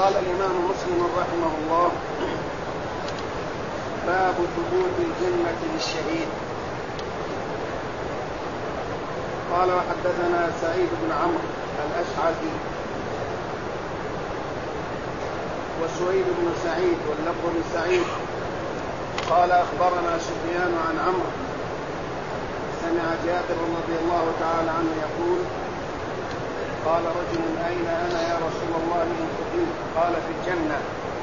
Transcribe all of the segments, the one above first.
قال الإمام مسلم رحمه الله: باب ثبوت الجنة للشهيد. قال: وحدثنا سعيد بن عمرو الأشعثي وسويد بن سعيد واللفظ لسعيد قال: أخبرنا سفيان عن عمرو سمع جابر رضي الله تعالى عنه يقول: قال رجل: أين أنا يا رسول الله إن قتلت؟ قال: في الجنة.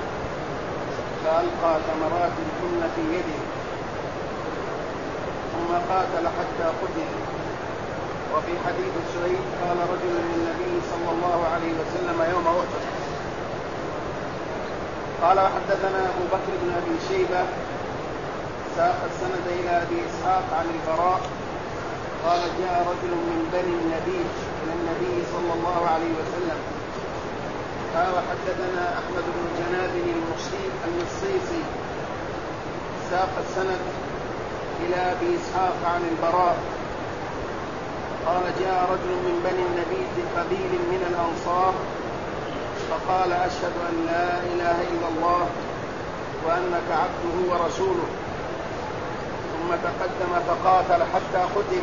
فألقى ثمرات كن في يده ثم قاتل حتى قتل. وفي حديث سعيد قال رجل للنبي صلى الله عليه وسلم يوم أحد. قال: وحدثنا أبو بكر بن أبي شيبة ساق السند إلى أبي إسحاق عن البراء قال: جاء رجل من بني النبي إلى النبي صلى الله عليه وسلم. قال: وحدثنا أحمد بن جناب المصيصي ساق السند إلى أبي إسحاق عن البراء قال: جاء رجل من بني النبي قبيل من الأنصار فقال: أشهد أن لا إله إلا الله وأنك عبده ورسوله، ثم تقدم فقاتل حتى قتل.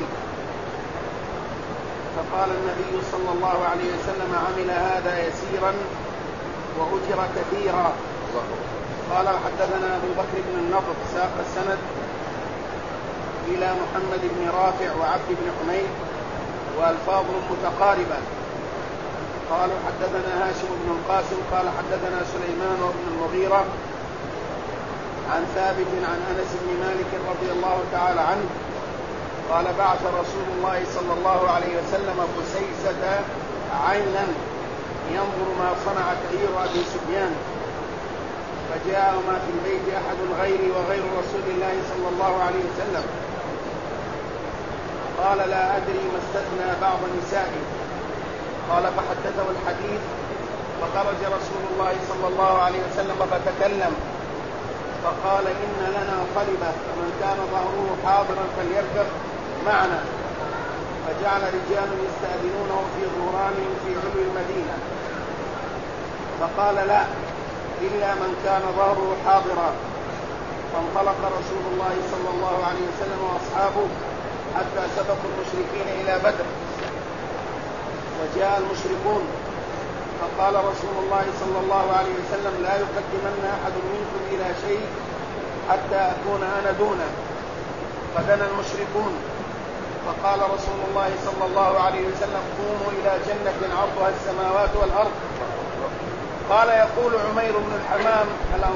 فقال النبي صلى الله عليه وسلم: عمل هذا يسيرا وأجر كثيرا. قال: حدثنا أبو بكر بن النضر ساق السند إلى محمد بن رافع وعبد بن حميد وألفاظ متقاربة. قال: حدثنا هاشم بن القاسم قال: حدثنا سليمان بن المغيرة عن ثابت عن أنس بن مالك رضي الله تعالى عنه قال: بعث رسول الله صلى الله عليه وسلم بسيسة عينا ينظر ما صنعت عير أبي سفيان، فجاء ما في البيت أحد غيري وغير رسول الله صلى الله عليه وسلم. قال: لا أدري ما استثنى بعض نسائه. قال: فحدثه الحديث، فخرج رسول الله صلى الله عليه وسلم فتكلم فقال: إن لنا طلبة فمن كان ظهره حاضرا فليركب معنا. فجعل رجال يستأذنونه في ظهرانهم في علو المدينة، فقال: لا، إلا من كان ظهره حاضرا. فانطلق رسول الله صلى الله عليه وسلم وأصحابه حتى سبقوا المشركين إلى بدر. وجاء المشركون فقال رسول الله صلى الله عليه وسلم: لا يقدمن أحد منكم إلى شيء حتى أكون أنا دونه. فدنا المشركون فقال رسول الله صلى الله عليه وسلم: قوموا إلى جنة عرضها السماوات والأرض. قال: يقول عمير بن الحمام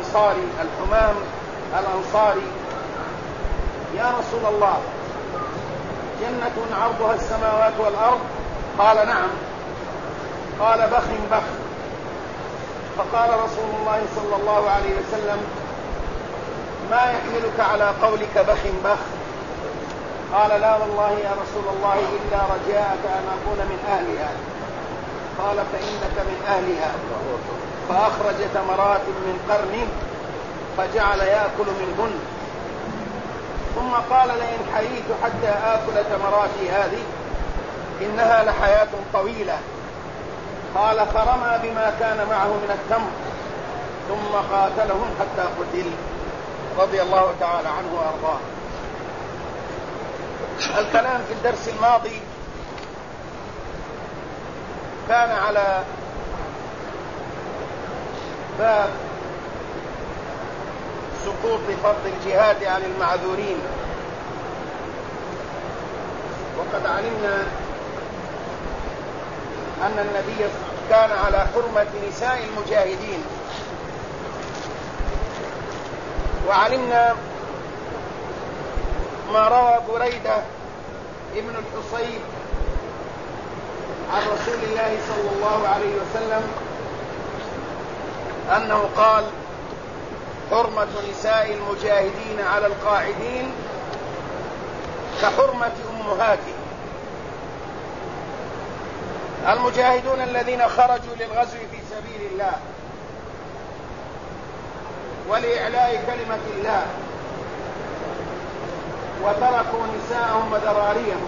الأنصاري: يا رسول الله، جنة عرضها السماوات والأرض؟ قال: نعم. قال: بخ بخ. فقال رسول الله صلى الله عليه وسلم: ما يحملك على قولك بخ بخ؟ قال: لا والله يا رسول الله إلا رجاءك أن أكون من أهلها. قال: فإنك من أهلها. فأخرج تمرات من قرن فجعل يأكل منهن، ثم قال: لئن حييت حتى آكل تمراتي هذه إنها لحياة طويلة. قال: فرمى بما كان معه من التمر ثم قاتلهم حتى قتل، رضي الله تعالى عنه وأرضاه. الكلام في الدرس الماضي كان على باب سقوط فرض الجهاد عن المعذورين، وقد علمنا أن النبي كان على حرمة نساء المجاهدين، وعلمنا ما روى بريدة ابن الحصيب عن رسول الله صلى الله عليه وسلم أنه قال: حرمة نساء المجاهدين على القاعدين كحرمة أمهاتهم. المجاهدون الذين خرجوا للغزو في سبيل الله ولإعلاء كلمة الله وتركوا نساءهم وذراريهم،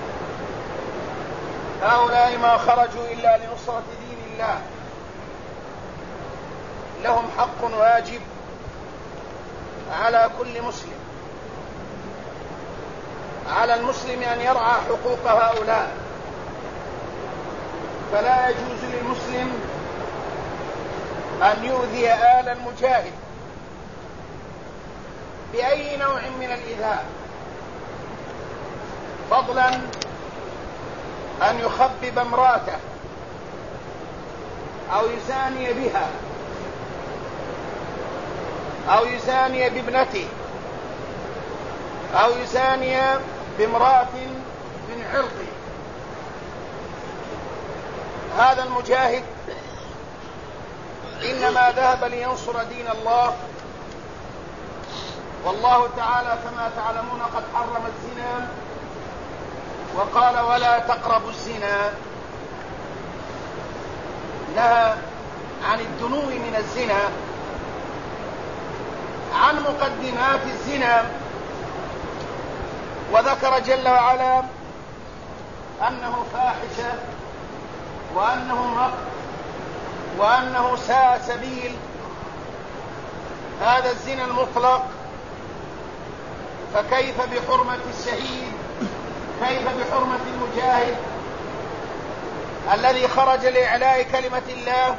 هؤلاء ما خرجوا إلا لنصرة دين الله لهم حق واجب على كل مسلم. على المسلم أن يرعى حقوق هؤلاء، فلا يجوز للمسلم أن يؤذي آل المجاهد بأي نوع من الإيذاء، فضلا أن يخبب امرأته أو يزاني بها أو يزاني بابنته أو يزاني بامرأة من عرضه. هذا المجاهد إنما ذهب لينصر دين الله، والله تعالى كما تعلمون قد حرم الزنا وقال ولا تقربوا الزنا، نهى عن الدنو من الزنا، عن مقدمات الزنا، وذكر جل وعلا أنه فاحشة وأنه مقت وأنه ساء سبيل. هذا الزنا المطلق، فكيف بحرمة الشهيد؟ كيف بحرمة المجاهد الذي خرج لإعلاء كلمة الله؟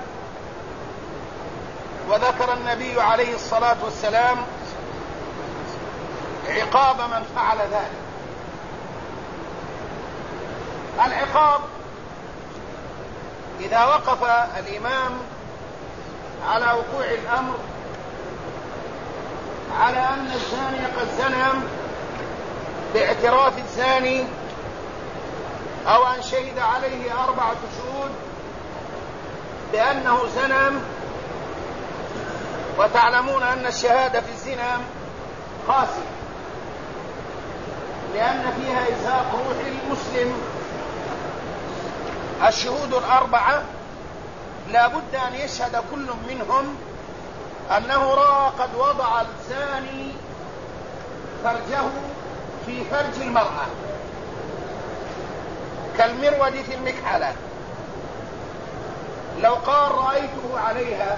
وذكر النبي عليه الصلاة والسلام عقاب من فعل ذلك. العقاب إذا وقف الإمام على وقوع الأمر على أن الزاني قد زنى باعتراف الزاني أو أن شهد عليه 4 شهود بأنه زنى، وتعلمون أن الشهادة في الزنا قاسية لأن فيها إزهاق روح المسلم. الشهود 4 لا بد أن يشهد كل منهم أنه رأى قد وضع الزاني فرجه في فرج المرأة كالمرود في المكحلة. لو قال رأيته عليها،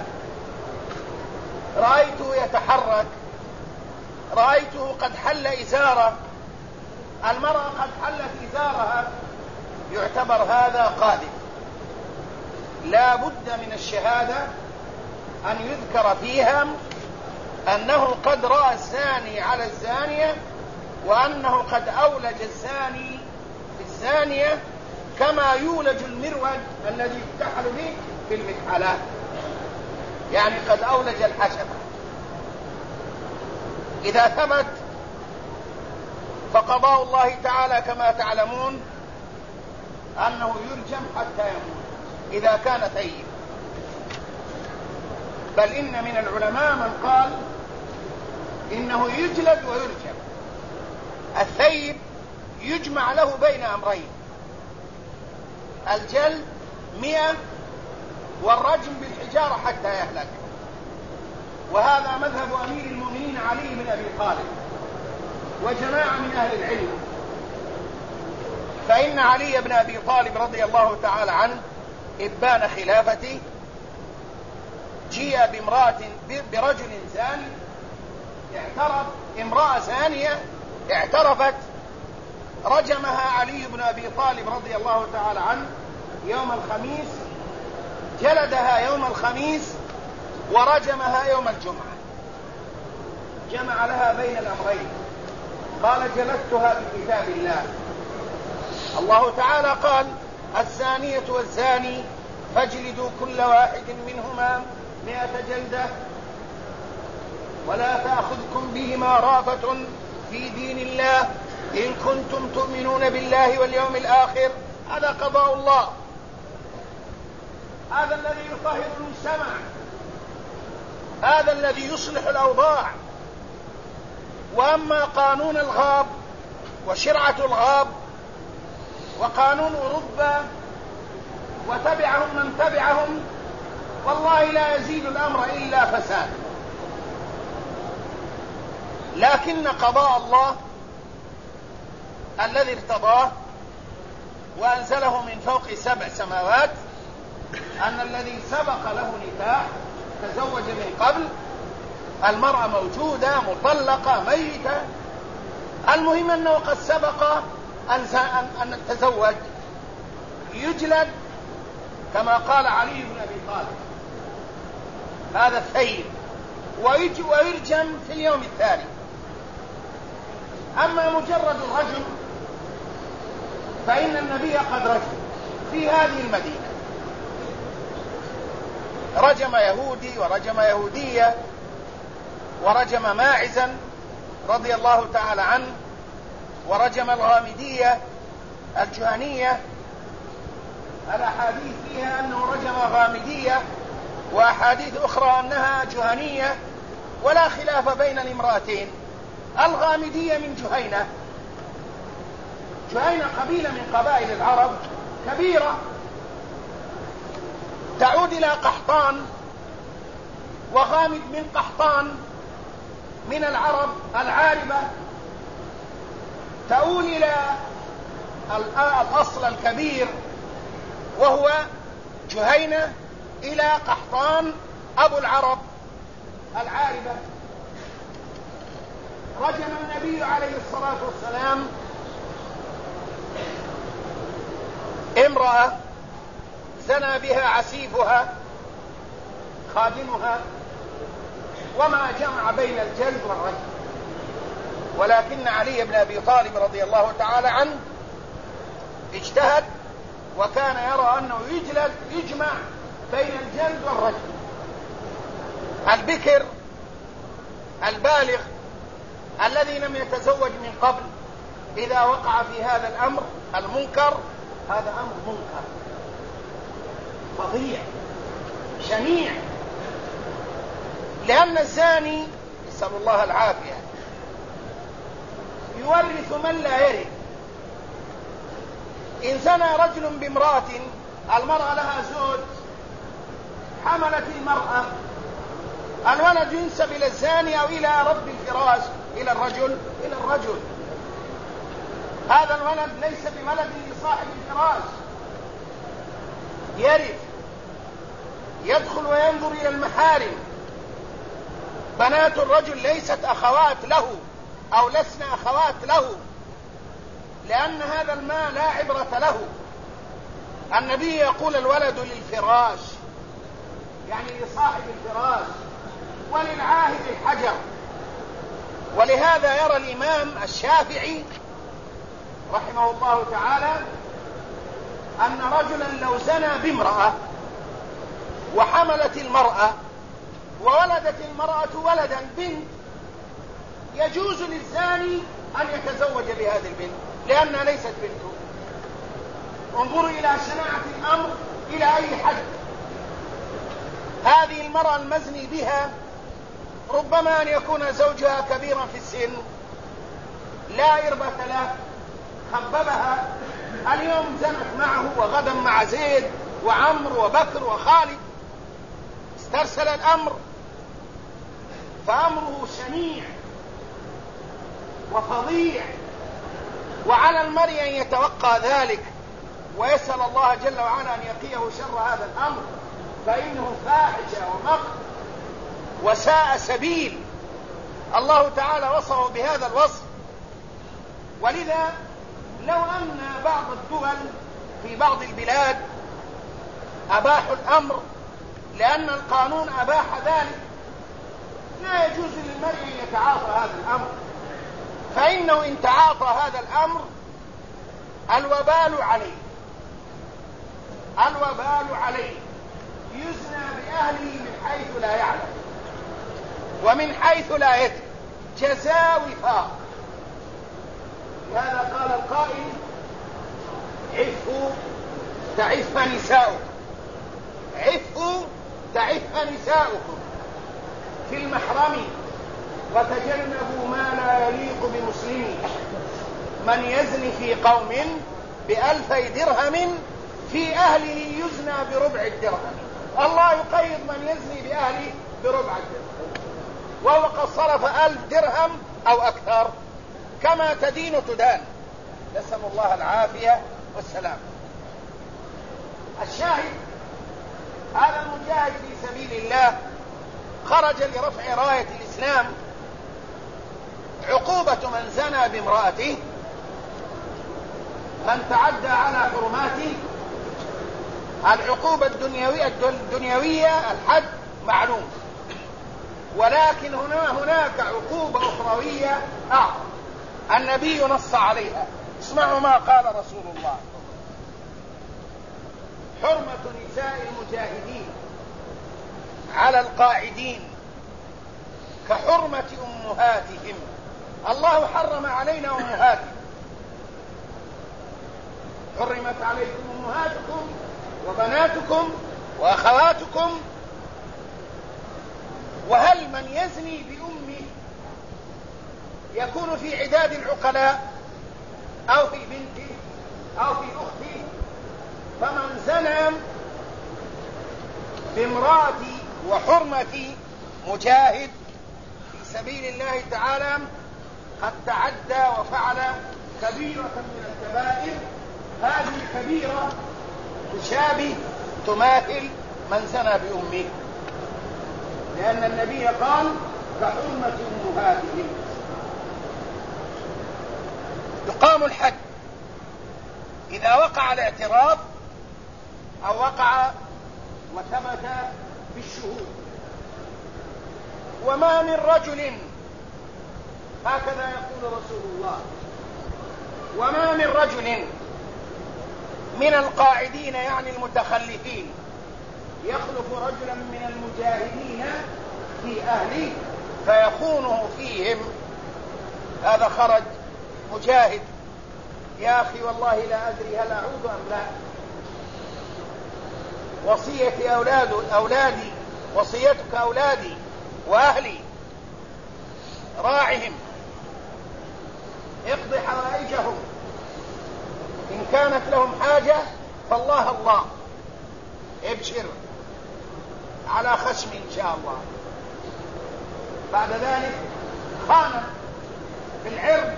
رأيته يتحرك، رأيته قد حل إزاره، المرأة قد حلت إزارها، يعتبر هذا قاذف. لا بد من الشهادة أن يذكر فيها أنه قد رأى الزاني على الزانية، وأنه قد أولج الزاني بالزانية كما يولج المرود الذي يفتحل به في المكحلات، يعني قد أولج الحشفة. إذا ثبت فقضاء الله تعالى كما تعلمون أنه يرجم حتى يموت إذا كان ثيب. بل إن من العلماء من قال إنه يجلد ويرجم. الثيب يجمع له بين أمرين، الجلد 100 والرجم بالحجارة حتى يهلك. وهذا مذهب أمير المؤمنين علي بن أبي طالب وجماعة من أهل العلم. فإن علي بن أبي طالب رضي الله تعالى عنه إبان خلافته جيء برجل زاني اعترف، امرأة زانية اعترفت، رجمها علي بن أبي طالب رضي الله تعالى عنه يوم الخميس، جلدها يوم الخميس ورجمها يوم الجمعة، جمع لها بين الأمرين. قال جلدتها بكتاب الله. الله تعالى قال الزانية والزاني فاجلدوا كل واحد منهما 100 جلدة ولا تأخذكم بهما رأفة في دين الله إن كنتم تؤمنون بالله واليوم الآخر. هذا قضاء الله، هذا الذي يطهر المجتمع، هذا الذي يصلح الأوضاع. وأما قانون الغاب وشرعة الغاب وقانون أوروبا وتبعهم من تبعهم، والله لا يزيد الأمر إلا فساد. لكن قضاء الله الذي ارتضاه وأنزله من فوق 7 سماوات أن الذي سبق له نكاح تزوج من قبل، المرأة موجودة مطلقة ميتة، المهم أنه قد سبق أن تزوج، يجلد كما قال علي بن أبي طالب هذا الثيب، ويرجم في اليوم التالي. أما مجرد الرجم فإن النبي قد رجم في هذه المدينة، رجم يهودي ورجم يهودية ورجم ماعزا رضي الله تعالى عنه، ورجم الغامدية الجهنية. الأحاديث فيها أنه رجم غامدية، وأحاديث أخرى أنها جهنية، ولا خلاف بين الامرأتين. الغامدية من جهينة، جهينة قبيلة من قبائل العرب كبيرة تعود إلى قحطان، وغامد من قحطان من العرب العاربة تؤول إلى الأصل الكبير وهو جهينة إلى قحطان أبو العرب العاربة. رجم النبي عليه الصلاة والسلام امرأة زنى بها عسيفها خادمها، وما جمع بين الجلد والرجم، ولكن علي بن أبي طالب رضي الله تعالى عنه اجتهد وكان يرى أنه يجمع بين الجلد والرجم. البكر البالغ الذي لم يتزوج من قبل إذا وقع في هذا الأمر المنكر، هذا أمر منكر فظيع شنيع، لأن الزاني نسأل الله العافية يورث من لا يرث. إن زنى رجل بامرأة، المرأة لها زوج، حملت المرأة، الولد ينسب إلى الزاني أو إلى رب الفراش، إلى الرجل. هذا الولد ليس بولد لصاحب الفراش، يرث، يدخل وينظر إلى المحارم. بنات الرجل ليست أخوات له أو لسن أخوات له، لأن هذا المال لا عبرة له. النبي يقول الولد للفراش، يعني لصاحب الفراش، وللعاهد الحجر. ولهذا يرى الإمام الشافعي رحمه الله تعالى أن رجلا لو زنى بامرأة وحملت المرأة وولدت المرأة ولدا بنت، يجوز للزاني أن يتزوج بهذه البنت لأنها ليست بنته. انظروا إلى شناعة الأمر إلى أي حد. هذه المرأة المزني بها ربما أن يكون زوجها كبيرا في السن لا إربة له، خببها، اليوم زنت معه وغدا مع زيد وعمر وبكر وخالد، استرسل الأمر، فأمره شنيع وفظيع، وعلى المرء أن يتوقع ذلك ويسأل الله جل وعلا أن يقيه شر هذا الأمر، فإنه فاحشة ومقت وساء سبيل. الله تعالى وصفه بهذا الوصف. ولذا لو أن بعض الدول في بعض البلاد أباحوا الأمر لأن القانون أباح ذلك، لا يجوز للمرء أن يتعاطى هذا الأمر، فإنه إن تعاطى هذا الأمر الوبال عليه، يزنى بأهله من حيث لا يعلم ومن حيث لا يدري، جزاء وفاق. لهذا قال القائل: عفوا تعف نساؤكم، عفوا تعف نساؤكم في المحرم، وتجنبوا ما لا يليق بمسلم، من يزني في قوم ب2000 درهم في أهله يزنى بربع الدرهم. الله يقيد من يزني بأهله بربع الدرهم، وهو قد صرف 1000 درهم أو أكثر، كما تدين تدان، نسأل الله العافية والسلام. الشاهد هذا المجاهد في سبيل الله خرج لرفع راية الإسلام عقوبة من زنى بامرأته، من تعدى على حرماته، العقوبة الدنيوية الحد معلوم، ولكن هناك عقوبة أخروية أعظم النبي نص عليها. اسمعوا ما قال رسول الله: حرمة نساء المجاهدين على القاعدين كحرمة أمهاتهم. الله حرم علينا أمهاتهم، حرمت عليكم أمهاتكم وبناتكم وأخواتكم. وهل من يزني بأمه يكون في عداد العقلاء أو في بنته أو في أخته؟ فمن زنى بامرأة وحرمة مجاهد في سبيل الله تعالى قد تعدى وفعل كبيرة من الكبائر. هذه الكبيرة تشابه تماثل من زنى بأمه، لأن النبي قال كحرمة أمهاتهم. يقام الحد إذا وقع الاعتراف أو وقع وثبت بالشهود. وما من رجل، هكذا يقول رسول الله، وما من رجل من القاعدين يعني المتخلفين يخلف رجلا من المجاهدين في أهله فيخونه فيهم. هذا خرج مجاهد: يا أخي والله لا أدري هل أعود أم لا، وصيتي أولادي، وصيتك أولادي وأهلي، راعهم، اقضي حوائجهم، إن كانت لهم حاجة فالله الله، ابشر على خشم إن شاء الله. بعد ذلك خان في العرض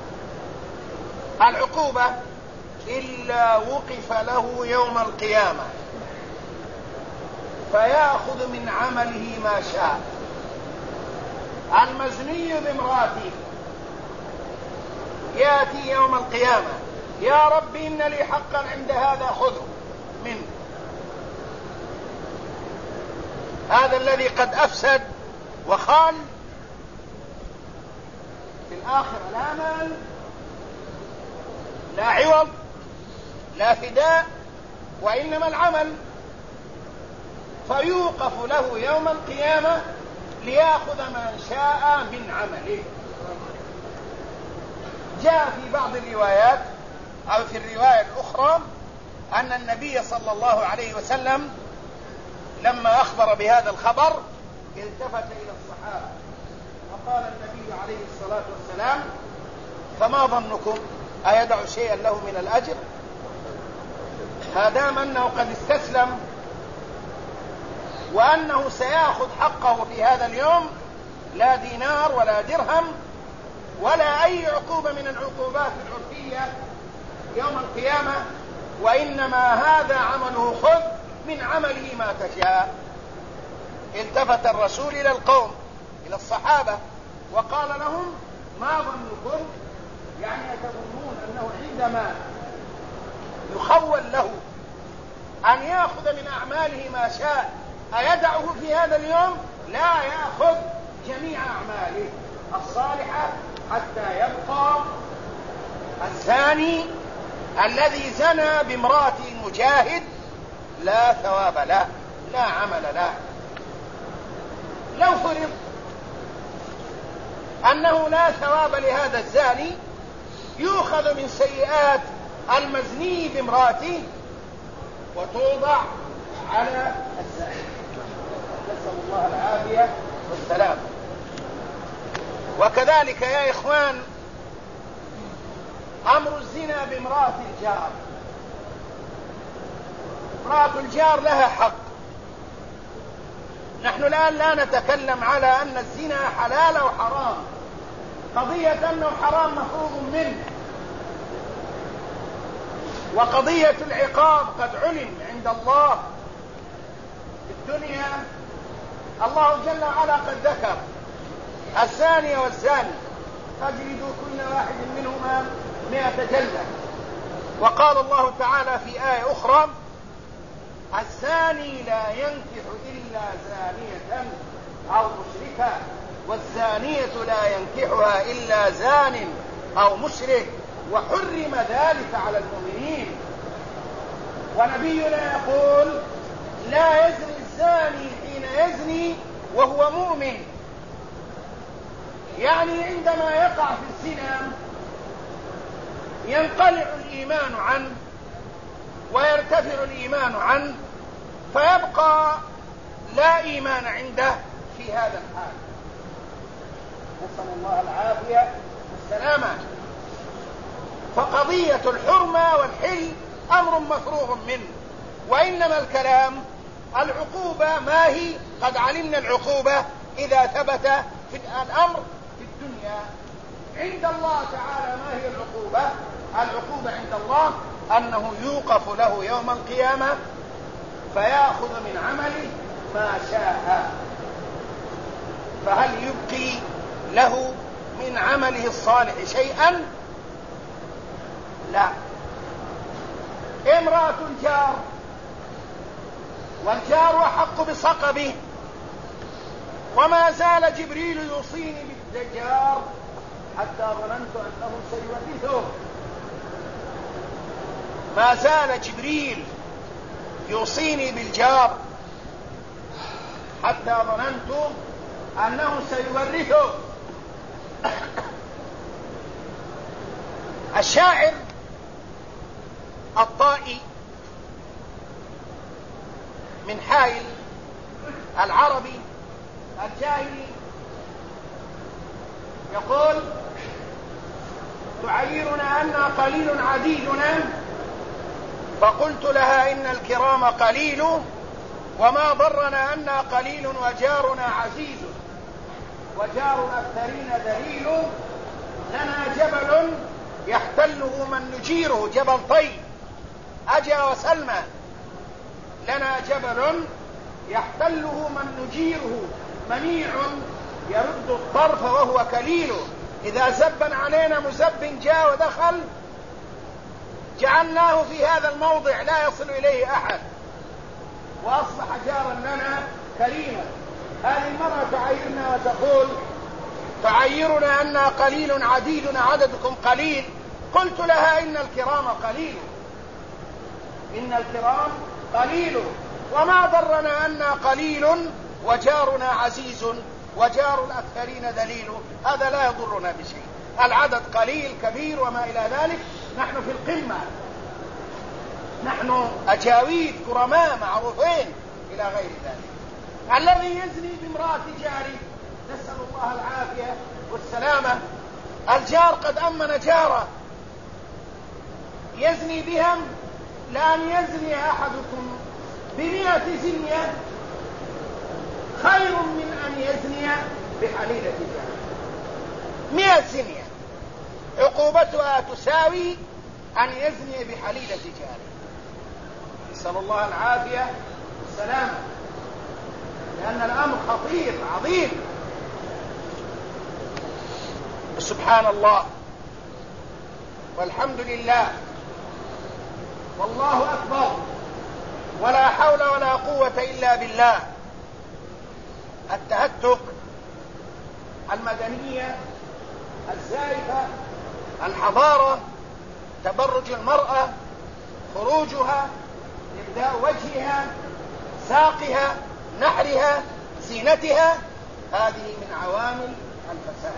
العقوبة إلا وقف له يوم القيامة فيأخذ من عمله ما شاء. المزني بامرأته يأتي يوم القيامة: يا رب إن لي حقا عند هذا خذه منه. هذا الذي قد أفسد وخان في الآخرة لا مال، لا عوض، لا فداء، وإنما العمل. فيوقف له يوم القيامة ليأخذ ما شاء من عمله. جاء في بعض الروايات أو في الرواية الأخرى أن النبي صلى الله عليه وسلم لما أخبر بهذا الخبر التفت إلى الصحابة وقال النبي عليه الصلاة والسلام: فما ظنكم أيدع شيئا له من الأجر؟ ما دام أنه قد استسلم وأنه سيأخذ حقه في هذا اليوم، لا دينار ولا درهم ولا أي عقوبة من العقوبات العرفية يوم القيامة، وإنما هذا عمله، خذ من عمله ما تشاء. التفت الرسول إلى القوم، إلى الصحابة، وقال لهم: ما ظنكم، يعني يتظنون أنه عندما يخول له أن يأخذ من أعماله ما شاء أيدعه في هذا اليوم؟ لا، يأخذ جميع أعماله الصالحة حتى يبقى الزاني الذي زنى بامرأة مجاهد لا ثواب له، لا عمل له. لو فرض أنه لا ثواب لهذا الزاني، يؤخذ من سيئات المزني بامرأته وتوضع على الزاني، نسأل الله العافية والسلام. وكذلك يا إخوان أمر الزنا بامرأة الجار. امرأة الجار لها حق. نحن الآن لا نتكلم على أن الزنا حلال أو حرام، قضية أنه حرام مفروض منه، وقضية العقاب قد علم عند الله في الدنيا الله جل وعلا قد ذكر الزاني والزاني فاجلدوا كل واحد منهما 100 جلدة. وقال الله تعالى في آية أخرى الزاني لا ينكح إلا زانية أو مشركة والزانية لا ينكحها إلا زان أو مشرك وحرم ذلك على المؤمنين. ونبينا يقول لا يزني الزاني حين يزني وهو مؤمن، يعني عندما يقع في الزنا ينقلع الإيمان عنه ويرتفع الإيمان عنه فيبقى لا إيمان عنده في هذا الحال، نسأل الله العافية والسلامة. فقضية الحرمة والحل أمر مفروغ منه، وإنما الكلام العقوبة ما هي. قد علمنا العقوبة إذا ثبت في الأمر في الدنيا. عند الله تعالى ما هي العقوبة؟ العقوبة عند الله أنه يوقف له يوم القيامة فيأخذ من عمله ما شاء. فهل يبقي له من عمله الصالح شيئا؟ لا. امرأة الجار والجار أحق بصقبه، وما زال جبريل يوصيني بالجار حتى ظننت أنه سيورثه. ما زال جبريل يوصيني بالجار حتى ظننت أنه سيورثه. الشاعر الطائي من حائل العربي الجاهلي يقول تعيرنا أننا قليل عديدنا، فقلت لها إن الكرام قليل وما ضرنا أننا قليل وجارنا عزيز، وجار الأكثرين دليل، لنا جبل يحتله من نجيره، جبل طي أجا وسلمى، لنا جبل يحتله من نجيره، منيع يرد الطرف وهو كليل، إذا زبن علينا مزب جاء ودخل جعلناه في هذا الموضع لا يصل إليه أحد وأصبح جارا لنا كريما. هذه المرأة تعيرنا وتقول تعيرنا أننا قليل عديدنا عددكم قليل. قلت لها إن الكرام قليل، إن الكرام قليل وما ضرنا أننا قليل وجارنا عزيز وجار الأكثرين دليل. هذا لا يضرنا بشيء، العدد قليل كبير وما إلى ذلك، نحن في القمة، نحن أجاويد كرماء معروفين إلى غير ذلك. الذي يزني بامرأة جاره نسأل الله العافية والسلامة، الجار قد أمن جاره يزني بهم، لأن يزني أحدكم ب100 زنية خير من أن يزني بحليلة جاره. 100 زنية عقوبتها تساوي أن يزني بحليلة جاره. نسأل الله العافية والسلامة، لأن الأمر خطير عظيم. سبحان الله والحمد لله والله أكبر ولا حول ولا قوة إلا بالله. التهتك، المدنية الزائفة، الحضارة، تبرج المرأة، خروجها، إبداء وجهها، ساقها، نحرها، زينتها، هذه من عوامل الفساد،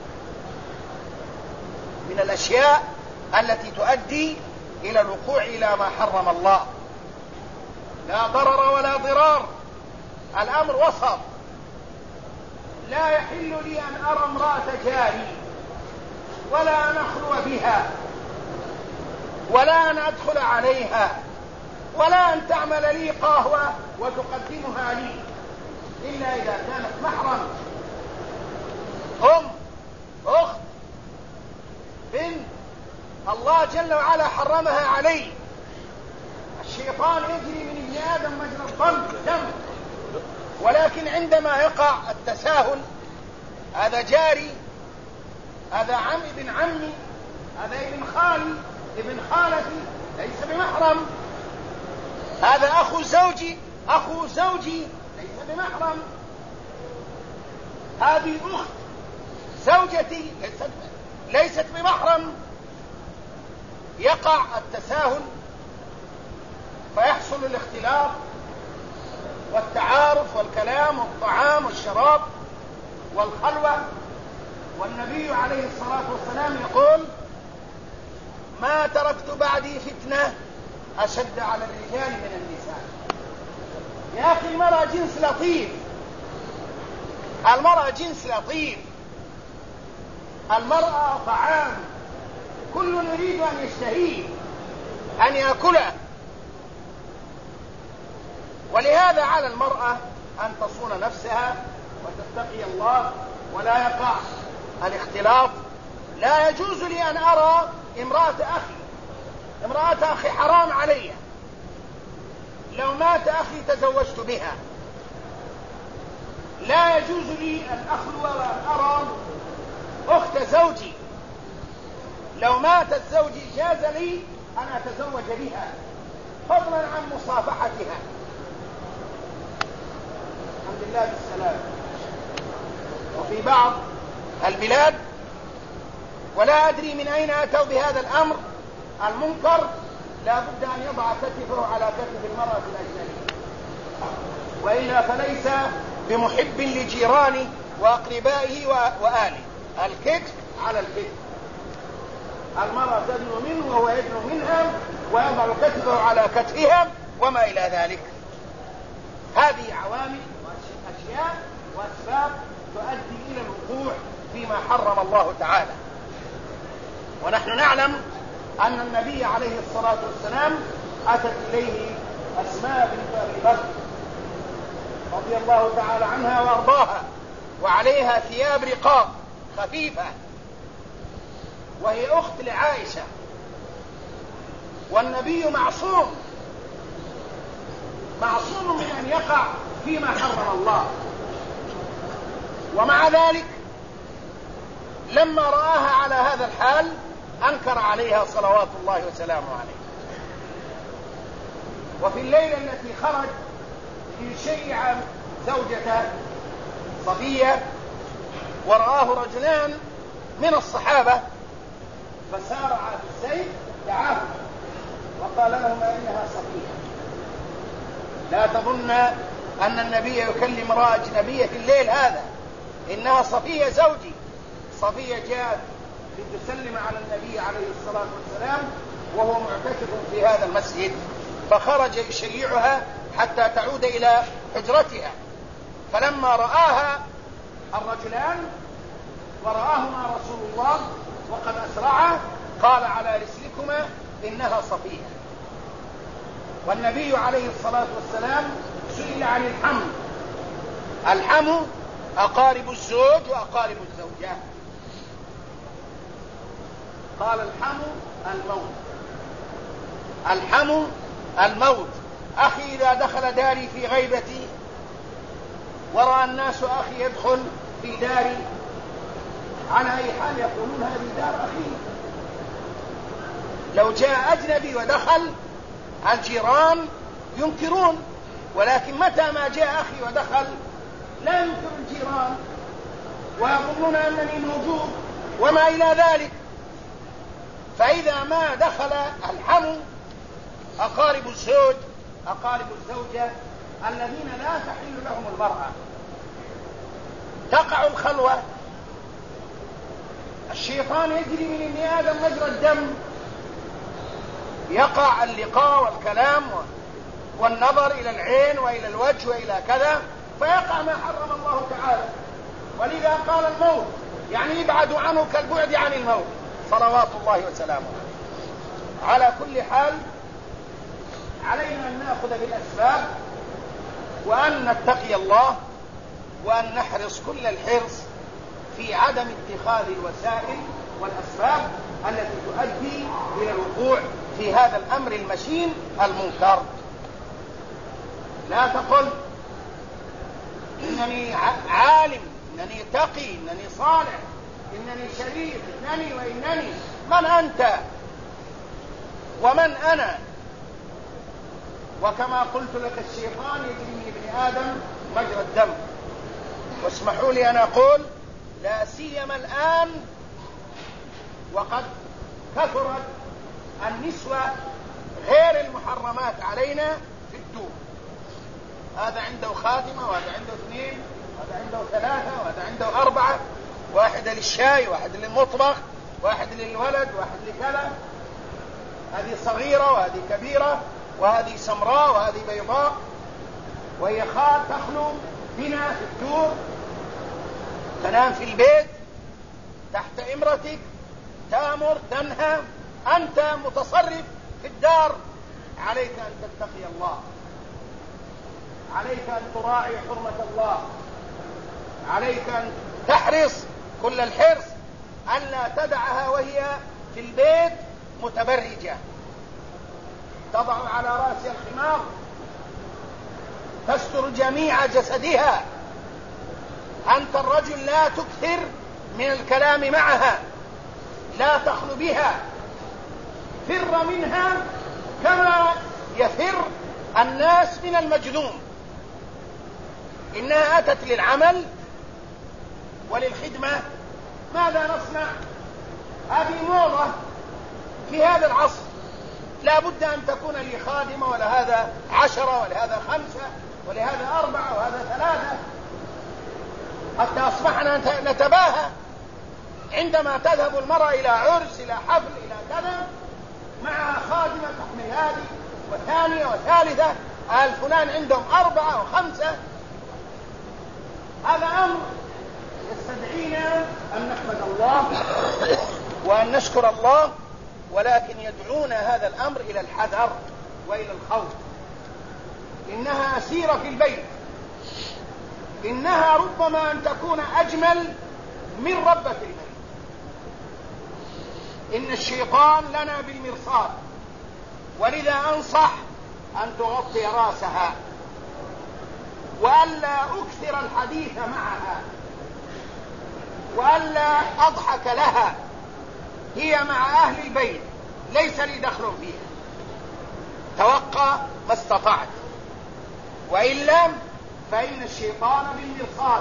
من الأشياء التي تؤدي إلى الوقوع إلى ما حرم الله. لا ضرر ولا ضرار، الأمر وسط. لا يحل لي أن أرى امرأة جاري ولا أن أخلو بها ولا أن أدخل عليها ولا أن تعمل لي قهوة وتقدمها لي إلا إذا كانت محرم، أم، أخت، بنت، الله جل وعلا حرمها علي. الشيطان يجري من ابن آدم مجرى الدم، ولكن عندما يقع التساهل، هذا جاري، هذا ابن عمي، هذا ابن خالي، ابن خالتي، ليس بمحرم. هذا أخو زوجي ليس بمحرم. هذه أخت زوجتي ليست بمحرم. يقع التساهل فيحصل الاختلاط والتعارف والكلام والطعام والشراب والخلوة. والنبي عليه الصلاة والسلام يقول: ما تركت بعدي فتنة أشد على الرجال من النساء. يا أخي المرأة جنس لطيف، المرأة جنس لطيف، المرأة طعام كل يريد أن يشتهيه، أن يأكله. ولهذا على المرأة أن تصون نفسها وتتقي الله ولا يقع الاختلاط. لا يجوز لي أن أرى امرأة أخي حرام علي، لو مات أخي تزوجت بها. لا يجوز لي أن أخلو وأن أرى أخت زوجي، لو ماتت زوجي جاز لي أن أتزوج بها، فضلا عن مصافحتها. الحمد لله بالسلام. وفي بعض البلاد، ولا أدري من أين أتوا بهذا الأمر المنكر، لا بد أن يضع كتفه على كتف المرأة الأجنبية، وإلا فليس بمحب لجيرانه وأقربائه وآله. الكتف على الكتف، المرأة تدنو منه وهو يدنو منها، ويضع كتفه على كتفها وما إلى ذلك. هذه عوامل وأشياء وأسباب تؤدي إلى الوقوع فيما حرم الله تعالى. ونحن نعلم أن النبي عليه الصلاة والسلام أتت إليه أسماء بنت أبي بكر رضي الله تعالى عنها وأرضاها، وعليها ثياب رقاق خفيفة، وهي أخت لعائشة، والنبي معصوم من أن يقع فيما حرم الله. ومع ذلك لما رآها على هذا الحال أنكر عليها صلوات الله وسلامه عليه. وفي الليلة التي خرج ليشيع زوجته صفية، ورآه رجلان من الصحابة، فسارع بالسيف دعاهما وقال لهما إنها صفية. لا تظن أن النبي يكلم امرأة أجنبية في الليل هذا، إنها صفية زوجي. صفية جاءت لتسلم على النبي عليه الصلاة والسلام وهو معتكف في هذا المسجد، فخرج يشيعها حتى تعود إلى حجرتها. فلما رآها الرجلان ورآهما رسول الله وقد أسرعا، قال: على رسلكما إنها صفية. والنبي عليه الصلاة والسلام سئل عن الحم. الحم أقارب الزوج وأقارب الزوجة. قال: الحم الموت. الحم الموت. أخي إذا دخل داري في غيبتي ورأى الناس أخي يدخل في داري، على أي حال يقولون هذه دار أخي. لو جاء أجنبي ودخل الجيران ينكرون، ولكن متى ما جاء أخي ودخل لا ينكر الجيران ويظنون أنني موجود وما إلى ذلك. فإذا ما دخل الحم أقارب الزوج أقارب الزوجة الذين لا تحل لهم المرأة، تقع الخلوة، الشيطان يجري من ابن آدم مجرى الدم، يقع اللقاء والكلام والنظر إلى العين وإلى الوجه وإلى كذا، فيقع ما حرم الله تعالى. ولذا قال الموت، يعني يبعد عنه كالبعد عن الموت، صلوات الله وسلامه. على كل حال علينا أن نأخذ بالأسباب وأن نتقي الله وأن نحرص كل الحرص في عدم اتخاذ الوسائل والأسباب التي تؤدي إلى الوقوع في هذا الأمر المشين المنكر. لا تقل إنني عالم، إنني تقي، إنني صالح، إنني شريف، إنني وإنني. من أنت ومن أنا؟ وكما قلت لك الشيطان يجري من ابن آدم مجرى الدم. واسمحوا لي أن أقول لا سيما الآن وقد كثرت النسوة غير المحرمات علينا في الدور. هذا عنده خادمة، وهذا عنده 2، وهذا عنده 3، وهذا عنده 4، واحدة للشاي، واحدة للمطبخ، واحد للولد، واحد لكذا. هذه صغيرة وهذه كبيرة، وهذه سمراء وهذه بيضاء، وهي تخلو بنا في الدور، تنام في البيت تحت إمرتك، تأمر تنهى، أنت متصرف في الدار. عليك أن تتقي الله، عليك أن تراعي حرمة الله، عليك أن تحرص كل الحرص ألا تدعها وهي في البيت متبرجة، تضع على رأسها الخمار، تستر جميع جسدها. أنت الرجل لا تكثر من الكلام معها، لا تخلو بها، فر منها كما يفر الناس من المجذوم. إنها أتت للعمل وللخدمة، ماذا نصنع؟ هذه موضة في هذا العصر، لا بد أن تكون لي خادمة، ولهذا 10، ولهذا 5، ولهذا 4، وهذا 3، حتى أصبحنا نتباهى عندما تذهب المرأة إلى عرس، إلى حفل، إلى كذا، معها خادمة تحمل هذه وثانية وثالثة. فلان عندهم 4 و5. هذا أمر يستدعينا أن نحمد الله وأن نشكر الله، ولكن يدعونا هذا الأمر إلى الحذر وإلى الخوف. إنها أسيرة في البيت، إنها ربما أن تكون أجمل من ربة البيت. إن الشيطان لنا بالمرصاد، ولذا أنصح أن تغطي رأسها، وألا أكثر الحديث معها، وألا أضحك لها. هي مع أهل البيت، ليس لي دخل فيها، توقع ما استطعت، وإلا فإن الشيطان بالمرصاد.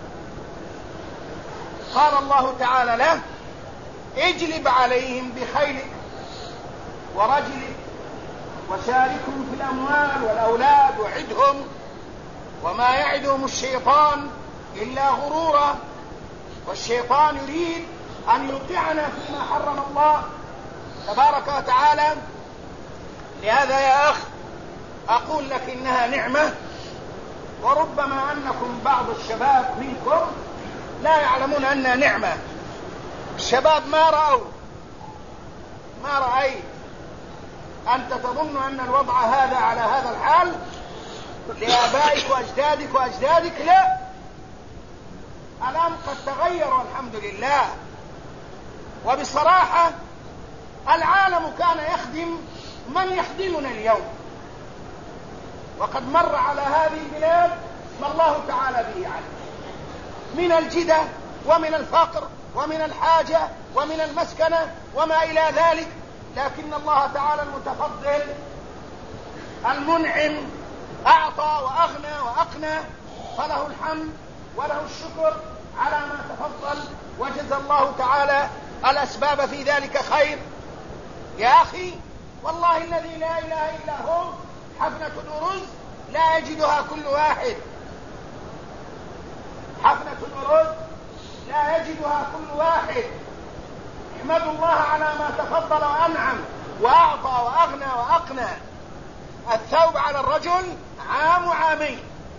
قال الله تعالى له: اجلب عليهم بخيلك ورجلك وشاركهم في الأموال والأولاد وعدهم، وما يعدهم الشيطان إلا غرورا. والشيطان يريد أن يوقعنا فيما حرم الله تبارك وتعالى. لهذا يا أخ أقول لك إنها نعمة، وربما أنكم بعض الشباب منكم لا يعلمون أنها نعمة. الشباب ما رأيت. أنت تظن أن الوضع هذا على هذا الحال لآبائك وأجدادك، لا، الآن قد تغيروا الحمد لله. وبصراحة العالم كان يخدم من يخدمنا اليوم، وقد مر على هذه البلاد ما الله تعالى به عليه من الجدة ومن الفقر ومن الحاجة ومن المسكنة وما إلى ذلك، لكن الله تعالى المتفضل المنعم أعطى وأغنى وأقنى، فله الحمد وله الشكر على ما تفضل، وجزى الله تعالى الأسباب في ذلك خير. يا أخي والله الذي لا إله إلا هو، حفنة الأرز لا يجدها كل واحد، حفنة الأرز لا يجدها كل واحد. احمدوا الله على ما تفضل وأنعم وأعطى وأغنى وأقنى. الثوب على الرجل عام وعامين،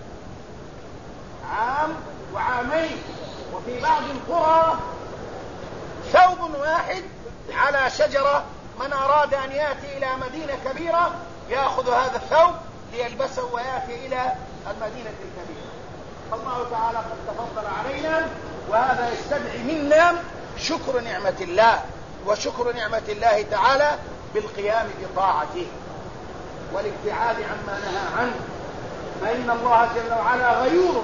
عام وعامين، وفي بعض القرى ثوب واحد على شجرة. من أراد أن يأتي إلى مدينة كبيرة يأخذ هذا الثوب ليلبسه ويأتي إلى المدينة الكبيرة. الله تعالى قد تفضل علينا، وهذا يستدعي منا شكر نعمة الله، وشكر نعمة الله تعالى بالقيام بطاعته والابتعاد عما نهى عنه، فإن الله جل وعلا غيور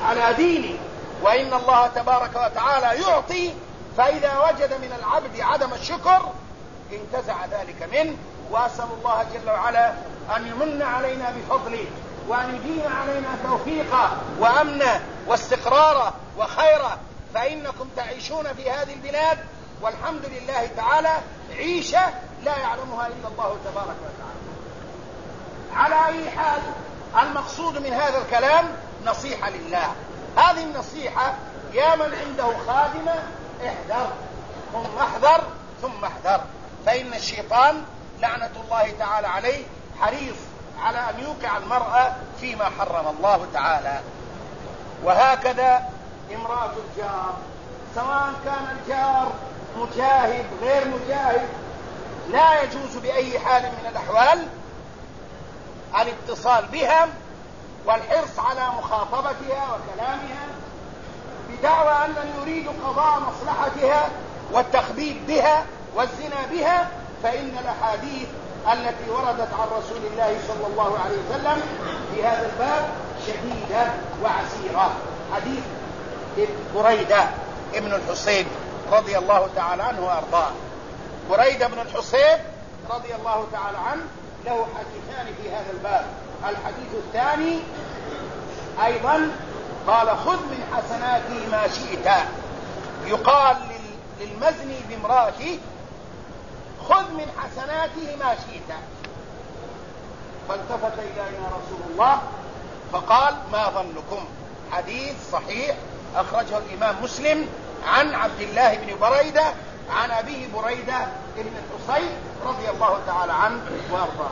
على دينه، وإن الله تبارك وتعالى يعطي، فإذا وجد من العبد عدم الشكر انتزع ذلك منه. وأسأل الله جل وعلا أن يمن علينا بفضله، وأن يديم علينا توفيقه وأمنه واستقراره وخيره، فإنكم تعيشون في هذه البلاد والحمد لله تعالى عيشة لا يعلمها إلا الله تبارك وتعالى. على أي حال، المقصود من هذا الكلام نصيحة لله. هذه النصيحة يا من عنده خادمة احذر ثم احذر ثم احذر، فإن الشيطان لعنة الله تعالى عليه حريص على أن يوقع المرأة فيما حرم الله تعالى. وهكذا امرأة الجار، سواء كان الجار مجاهد غير مجاهد، لا يجوز بأي حال من الأحوال الاتصال بها والحرص على مخاطبتها وكلامها بدعوى أنهم يريدوا قضاء مصلحتها والتخبيب بها والزنا بها، فإن الأحاديث التي وردت عن رسول الله صلى الله عليه وسلم في هذا الباب شديدة وعسيرة. حديث بريدة ابن الحصيب رضي الله تعالى عنه وأرضاه. بريدة بن الحصيب رضي الله تعالى عنه له حديثان في هذا الباب. الحديث الثاني أيضا قال: خذ من حسناتي ما شئت. يقال للمزني بامرأته: خذ من حسناته ما شئت. فالتفت إلينا رسول الله فقال: ما ظنكم؟ حديث صحيح أخرجه الإمام مسلم عن عبد الله بن بريدة عن أبيه بريدة ابن الحصيب رضي الله تعالى عنه وأرضاه.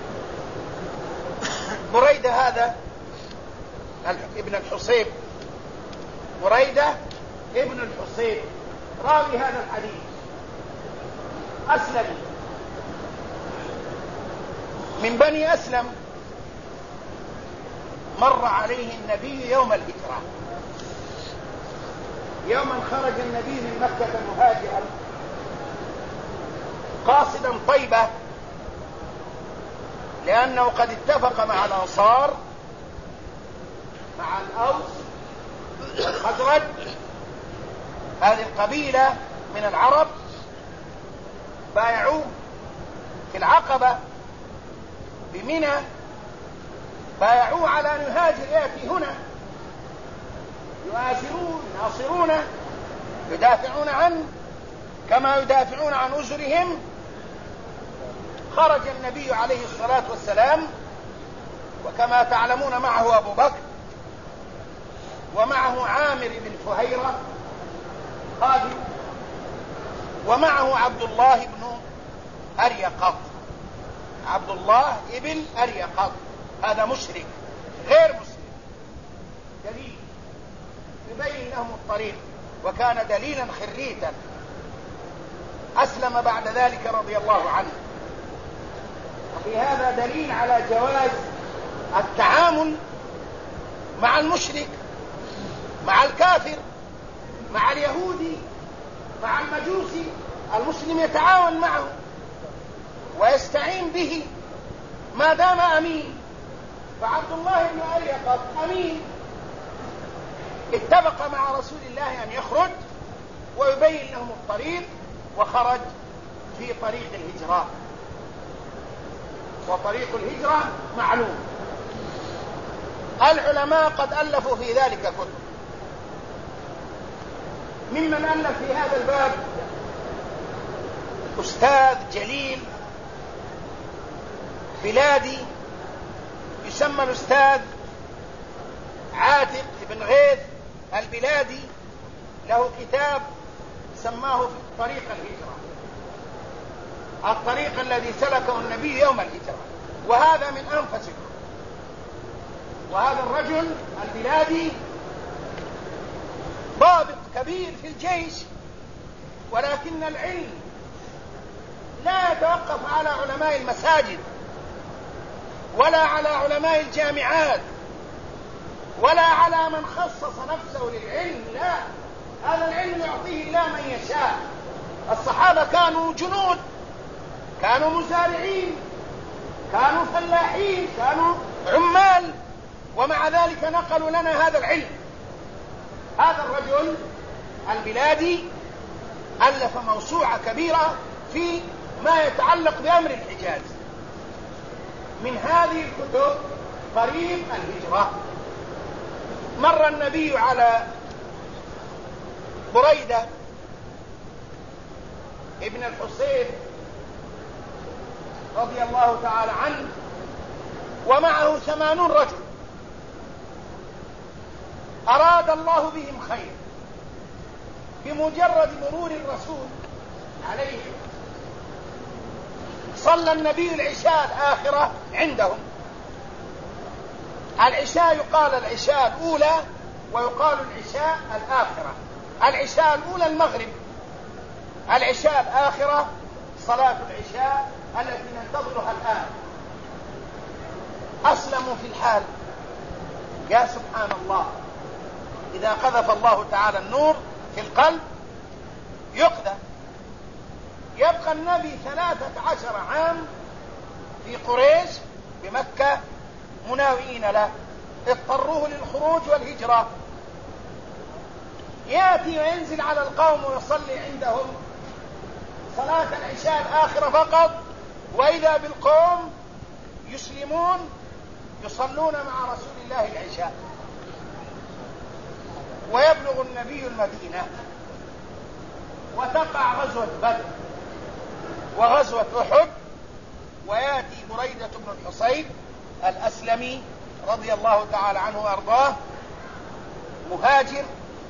بريدة هذا ابن الحصيب، بريدة ابن الحصيب راوي هذا الحديث أسلم من بني أسلم، مر عليه النبي يوم الهجرة، يوما خرج النبي من مكة مهاجرا قاصدا طيبة، لأنه قد اتفق مع الأنصار مع الأوس والخزرج، هذه القبيلة من العرب، بايعوه في العقبة بمنى، بايعوه على أن يهاجر يأتي هنا، يؤازرون يناصرونه يدافعون عنه كما يدافعون عن أزرهم. خرج النبي عليه الصلاة والسلام، وكما تعلمون معه أبو بكر، ومعه عامر بن فهيرة خادم، ومعه عبد الله بن أريقط. عبد الله ابن أريقط هذا مشرك غير مسلم، دليل يبين لهم الطريق، وكان دليلا خريتا. أسلم بعد ذلك رضي الله عنه. وفي هذا دليل على جواز التعامل مع المشرك، مع الكافر، مع اليهودي، مع المجوسي. المسلم يتعاون معه ويستعين به ما دام أمين. فعبد الله بن أريقط أمين، اتفق مع رسول الله أن يخرج ويبين لهم الطريق، وخرج في طريق الهجرة، وطريق الهجرة معلوم. العلماء قد ألفوا في ذلك كتب، ممن ألف في هذا الباب أستاذ جليل بلادي يسمى الأستاذ عاتق بن غيث البلادي، له كتاب سماه في طريق الهجرة، الطريق الذي سلكه النبي يوم الهجرة، وهذا من أنفسكم. وهذا الرجل البلادي ضابط كبير في الجيش، ولكن العلم لا يتوقف على علماء المساجد ولا على علماء الجامعات ولا على من خصص نفسه للعلم، لا، هذا العلم يعطيه الله من يشاء. الصحابة كانوا جنود، كانوا مزارعين، كانوا فلاحين، كانوا عمال، ومع ذلك نقلوا لنا هذا العلم. الرجل البلادي ألف موسوعة كبيرة في ما يتعلق بأمر الحجاز. من هذه الكتب طريق الهجرة. مر النبي على بريدة ابن الحصيب رضي الله تعالى عنه ومعه 80 رجل، أراد الله بهم خير. بمجرد مرور الرسول عليه صلى النبي العشاء الآخرة عندهم. العشاء يقال العشاء الأولى ويقال العشاء الآخرة. العشاء الأولى المغرب، العشاء الآخرة صلاة العشاء التي ننتظرها الآن. أسلموا في الحال. يا سبحان الله، إذا قذف الله تعالى النور في القلب يقذف. يبقى النبي 13 عام في قريش بمكة مناوئين له، اضطروه للخروج والهجرة. يأتي وينزل على القوم ويصلي عندهم صلاة العشاء الآخرة فقط، وإذا بالقوم يسلمون يصلون مع رسول الله العشاء. ويبلغ النبي المدينة وتقع غزوة بدر وغزوة أحد، ويأتي بريدة بن الحصيب الأسلمي رضي الله تعالى عنه وأرضاه مهاجر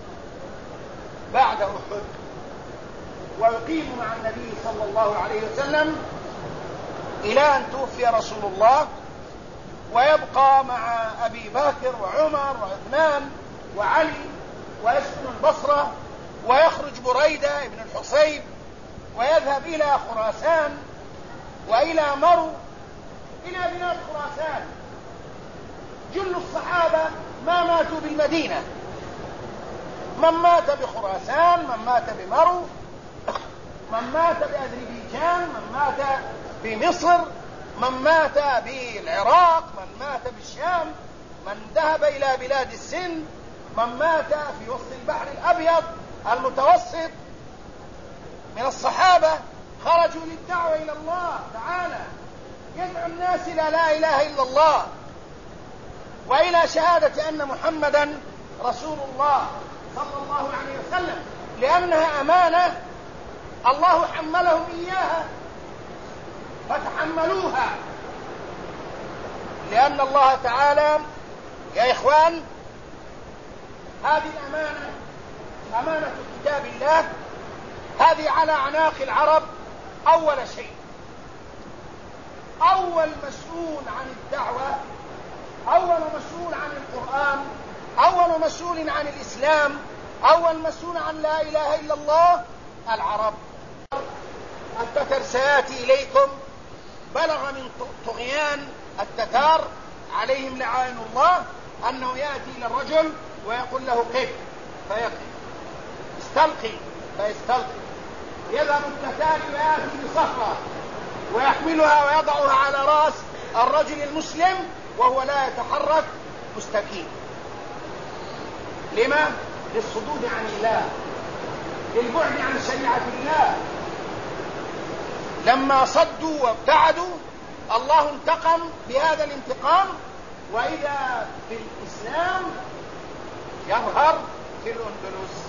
بعد أحد، ويقيم مع النبي صلى الله عليه وسلم إلى أن توفي رسول الله، ويبقى مع أبي بكر وعمر وعثمان وعلي ويسكن البصرة. ويخرج بريدة ابن الحصيب ويذهب إلى خراسان وإلى مرو، إلى بلاد خراسان. جل الصحابة ما ماتوا بالمدينة، من مات بخراسان، من مات بمرو، من مات بأذربيجان، من مات بمصر، من مات بالعراق، من مات بالشام، من ذهب إلى بلاد السند، من مات في وسط البحر الأبيض المتوسط. من الصحابة خرجوا للدعوة إلى الله تعالى، يدعو الناس إلى لا إله إلا الله وإلى شهادة أن محمدا رسول الله صلى الله عليه وسلم، لأنها أمانة الله حملهم إياها فتحملوها. لأن الله تعالى يا إخوان هذه الأمانة أمانة كتاب الله، هذه على أعناق العرب. أول شيء، أول مسؤول عن الدعوة، أول مسؤول عن القرآن، أول مسؤول عن الإسلام، أول مسؤول عن لا إله إلا الله العرب. التتر سيأتي إليكم. بلغ من طغيان التتار عليهم لعائن الله أنه يأتي إلى الرجل ويقول له قف فيقف، استلقي فيستلقي. يذهب التتار ويأتي بصخرة ويحملها ويضعها على رأس الرجل المسلم وهو لا يتحرك مستكين. لما؟ للصدود عن الله، للبعد عن شريعة الله. لما صدوا وابتعدوا الله انتقم بهذا الانتقام، وإذا في الإسلام يظهر في الأندلس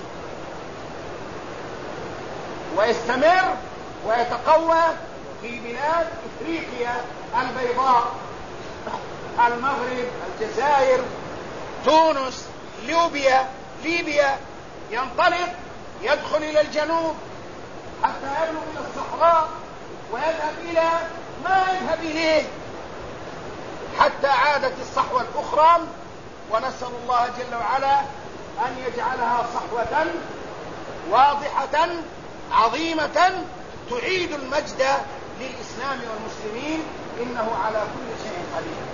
ويستمر ويتقوى في بلاد إفريقيا البيضاء، المغرب، الجزائر، تونس، ليبيا. ينطلق يدخل إلى الجنوب حتى يبلغ إلى الصحراء ويذهب إلى ما يذهب إليه حتى عادت الصحوة الأخرى. ونسأل الله جل وعلا أن يجعلها صحوة واضحة عظيمة تعيد المجد للإسلام والمسلمين، إنه على كل شيء قدير.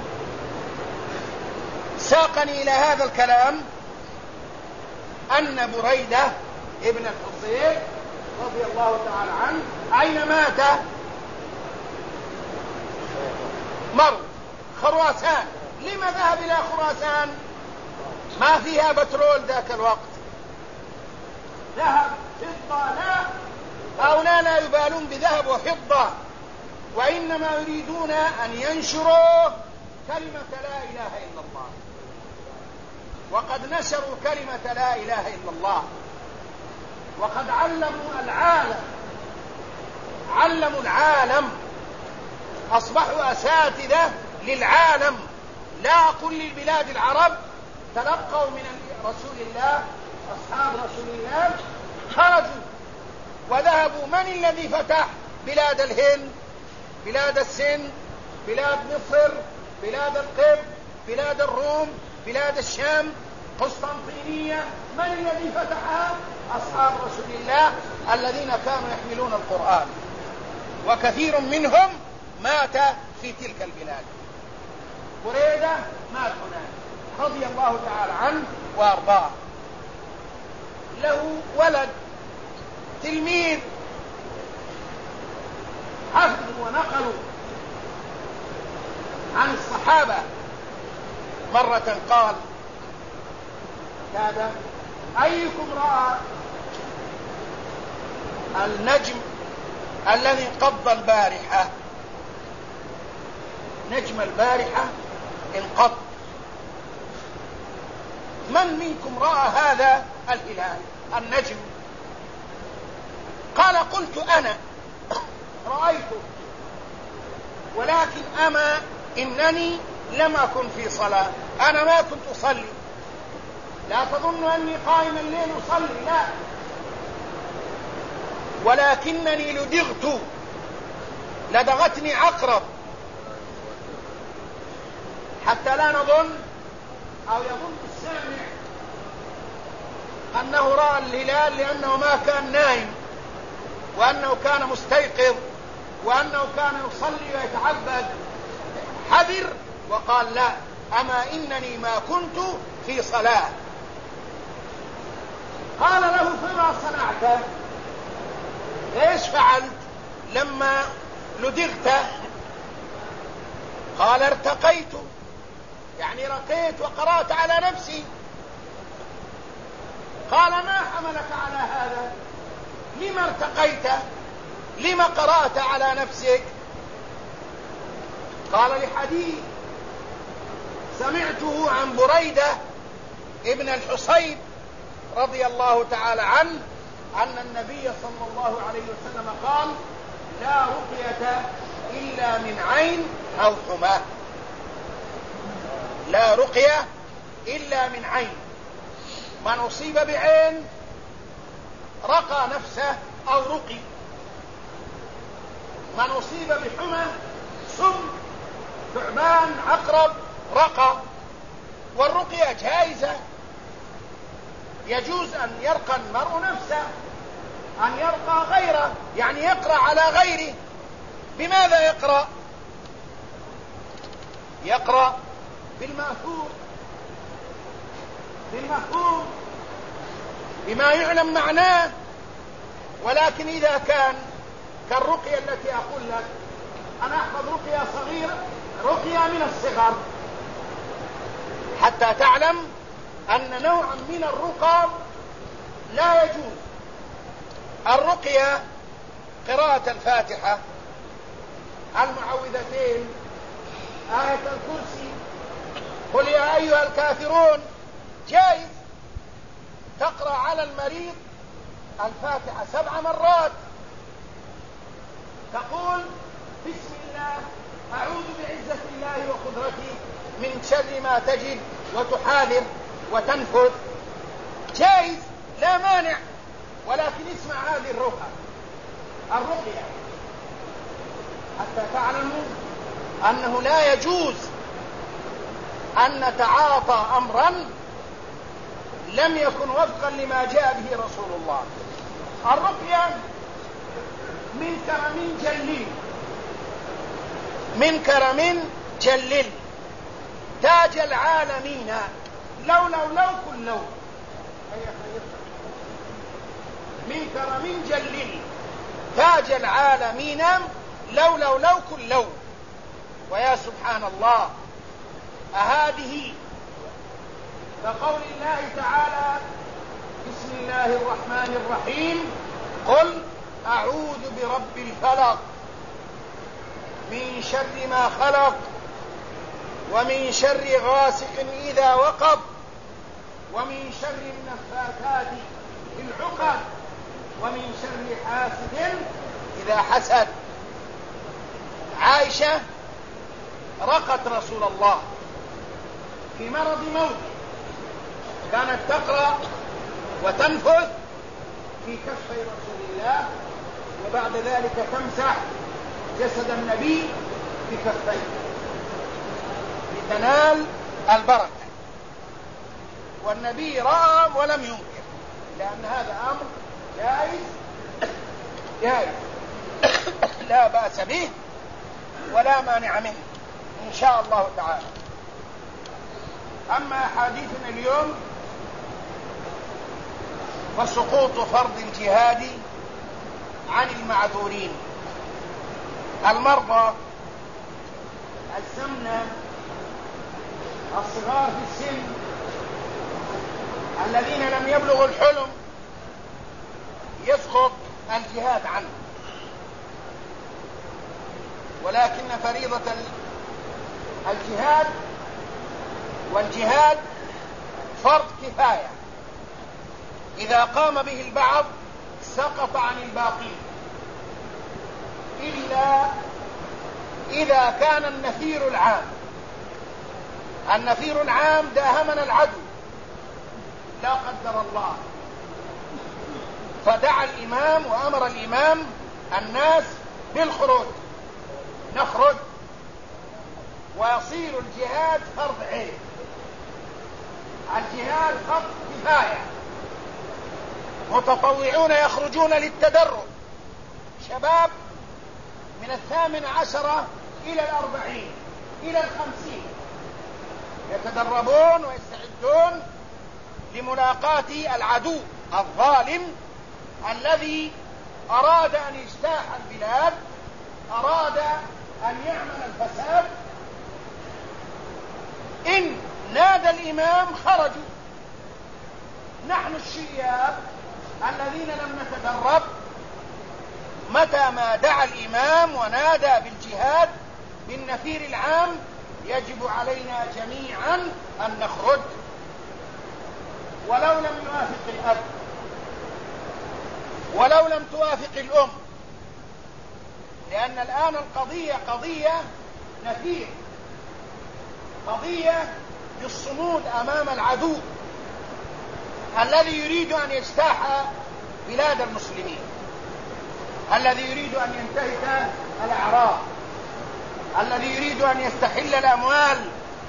ساقني إلى هذا الكلام أن بريدة ابن الحصيب رضي الله تعالى عنه أين مات؟ مرو، خراسان. لما ذهب إلى خراسان؟ ما فيها بترول ذاك الوقت، ذهب فضة، لا، هؤلاء لا يبالون بذهب وفضة، وإنما يريدون أن ينشروا كلمة لا إله إلا الله. وقد نشروا كلمة لا إله إلا الله، وقد علموا العالم، أصبحوا أساتذة للعالم. لا أقول للبلاد العرب، تلقوا من رسول الله، أصحاب رسول الله خرجوا وذهبوا. من الذي فتح بلاد الهند، بلاد السند، بلاد مصر، بلاد القبط، بلاد الروم، بلاد الشام، قسطنطينية؟ من الذي فتحها؟ أصحاب رسول الله الذين كانوا يحملون القرآن، وكثير منهم مات في تلك البلاد. بريدة مات هناك رضي الله تعالى عنه وأرضاه. له ولد تلميذ حفظوا ونقلوا عن الصحابة. مرة قال هذا: أيكم رأى النجم الذي انقض البارحة؟ نجم البارحة انقض. من منكم رأى هذا الهلال النجم؟ قال: قلت أنا رأيته، ولكن أما إنني لم أكن في صلاة، أنا ما كنت أصلي. لا تظن أني قائم الليل أصلي، لا، ولكنني لدغتني عقرب، حتى لا نظن أو يظن السامع أنه رأى الهلال لأنه ما كان نائم، وأنه كان مستيقظ، وأنه كان يصلي ويتعبد. حذر وقال: لا، أما إنني ما كنت في صلاة. قال له: فما صنعت؟ ايش فعلت لما لدغت؟ قال: ارتقيت، يعني رقيت وقرأت على نفسي. قال: ما حملك على هذا؟ لما ارتقيت؟ لما قرأت على نفسك؟ قال: لحديث سمعته عن بريدة ابن الحصيب رضي الله تعالى عنه أن النبي صلى الله عليه وسلم قال: لا رقية إلا من عين أو حمى. لا رقية إلا من عين. من أصيب بعين رقى نفسه أو رقي. من أصيب بحمى، سم، ثعبان، عقرب، رقى. والرقية جائزة، يجوز أن يرقى المرء نفسه، أن يرقى غيره، يعني يقرأ على غيره. بماذا يقرأ؟ يقرأ بالمأثور، بما يعلم معناه. ولكن إذا كان كالرقية التي أقول لك، أنا أحفظ رقية صغيرة، رقية من الصغر، حتى تعلم أن نوعا من الرقى لا يجوز. الرقية قراءة الفاتحة، المعوذتين، آية الكرسي، قل يا أيها الكافرون، جائز. تقرأ على المريض الفاتحة 7 مرات، تقول: بسم الله، أعوذ بعزة الله وقدرته من شر ما تجد، وتحاذر وتنفذ. جائز، لا مانع، ولكن اسمع هذه الرقية حتى تعلموا أنه لا يجوز أن نتعاطى أمرا لم يكن وفقا لما جاء به رسول الله. الرقية من كرم جلل تاج العالمين، لو كل لو، من كرم جلل تاج العالمين، لو كل لو. ويا سبحان الله، أهذه كقول الله تعالى: بسم الله الرحمن الرحيم قل أعوذ برب الفلق من شر ما خلق ومن شر غاسق إذا وقب ومن شر النفاثات في العقد ومن شر حاسد إذا حسد. عائشة رقت رسول الله في مرض موته، كانت تقرأ وتنفث في كفي رسول الله، وبعد ذلك تمسح جسد النبي بكفيه لتنال البركة. والنبي رأى ولم ينكر، لأن هذا أمر جائز لا بأس به ولا مانع منه إن شاء الله تعالى. أما حديثنا اليوم فسقوط فرض الجهاد عن المعذورين، المرضى، السمنة، الصغار في السن، الذين لم يبلغوا الحلم، يسقط الجهاد عنه. ولكن فريضة الجهاد والجهاد فرض كفاية، إذا قام به البعض سقط عن الباقين، إلا إذا كان النفير العام داهمنا العدو لا قدر الله، فدعا الإمام وأمر الإمام الناس بالخروج، نخرج ويصير الجهاد فرض عين. الجهاد فرض كفاية، متطوعون يخرجون للتدرب، شباب من 18 إلى 40 إلى 50 يتدربون ويستعدون لملاقاة العدو الظالم الذي أراد أن يجتاح البلاد، أراد أن يعمل الفساد. إن نادى الإمام خرجوا. نحن الشياب الذين لم نتدرب، متى ما دعا الإمام ونادى بالجهاد بالنفير العام يجب علينا جميعا أن نخرج، ولو لم يوافق الأب، ولو لم توافق الأم، لأن الآن القضية قضية نفير، قضية بالصمود أمام العدو الذي يريد أن يجتاح بلاد المسلمين، الذي يريد أن ينتهك الأعراض، الذي يريد أن يستحل الأموال،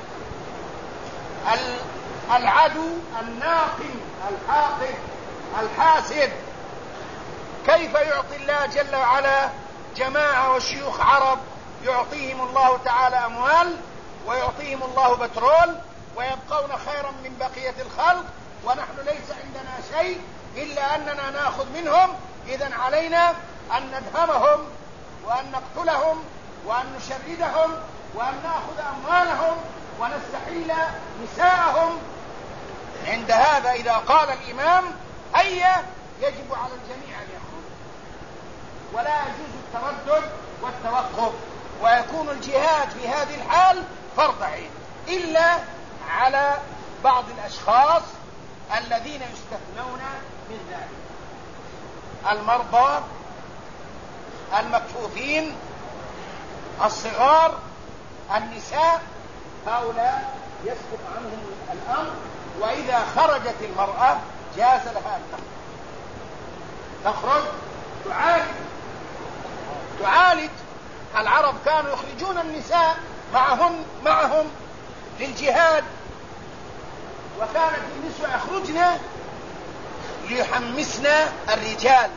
العدو الناقم الحاقد الحاسد. كيف يعطي الله جل وعلا جماعة وشيوخ عرب يعطيهم الله تعالى أموال ويعطيهم الله بترول ويبقون خيرا من بقية الخلق، ونحن ليس عندنا شيء إلا أننا نأخذ منهم؟ إذن علينا أن ندهمهم وأن نقتلهم وأن نشردهم وأن نأخذ أموالهم ونستحيل نساءهم. عند هذا إذا قال الإمام هيا يجب على الجميع أن يخرج، ولا يجوز التردد والتوقف، ويكون الجهاد في هذه الحال فرض عين، إلا على بعض الأشخاص الذين يستثنون من ذلك: المرضى، المكفوفين، الصغار، النساء، هؤلاء يسقط عنهم الأمر. وإذا خرجت المرأة جاز لها أن تخرج تعالج. العرب كانوا يخرجون النساء معهم للجهاد، وكانت النسوة يخرجن ليحمسن الرجال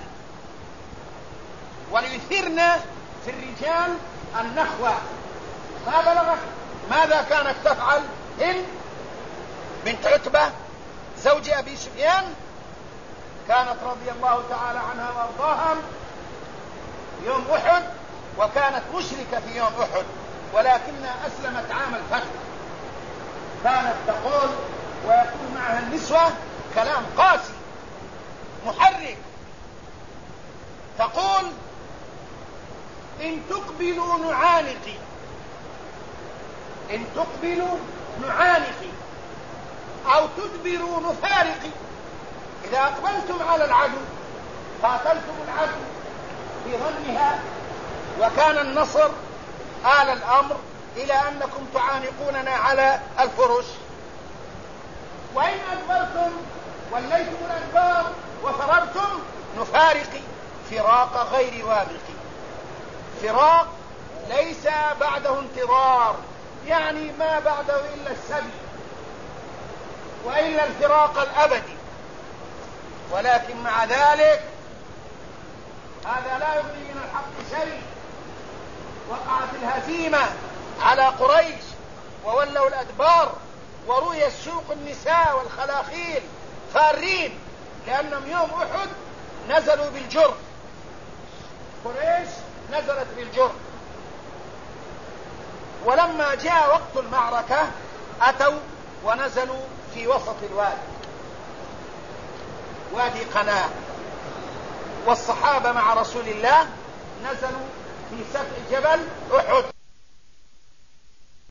وليثرن في الرجال النخوة. ما بلغت ماذا كانت تفعل هند بنت عتبة زوج أبي سفيان؟ كانت رضي الله تعالى عنها وارضاها يوم أحد، وكانت مشركة في يوم أحد، ولكنها أسلمت عام الفتح. كانت تقول ويقول معها النسوة كلام قاسي، تقبلوا نعانق، إن تقبلوا نعانق أو تدبروا نفارق. إذا أقبلتم على العدو قاتلتم العدو في ظنها، وكان النصر آل الأمر إلى أنكم تعانقوننا على الفرش. وإن أدبرتم وليتم الأدبار وفررتم نفارق، فراق غير وابق، فراق ليس بعده انتظار، يعني ما بعده إلا السبي وإلا الفراق الأبدي. ولكن مع ذلك هذا لا يغني من الحق شيء. وقعت الهزيمة على قريش وولوا الأدبار، ورؤي السوق النساء والخلاخيل فارين، لأنهم يوم أحد نزلوا بالجر، قريش نزلت بالجر. ولما جاء وقت المعركة أتوا ونزلوا في وسط الوادي، وادي قناة، والصحابة مع رسول الله نزلوا في سفح جبل أحد،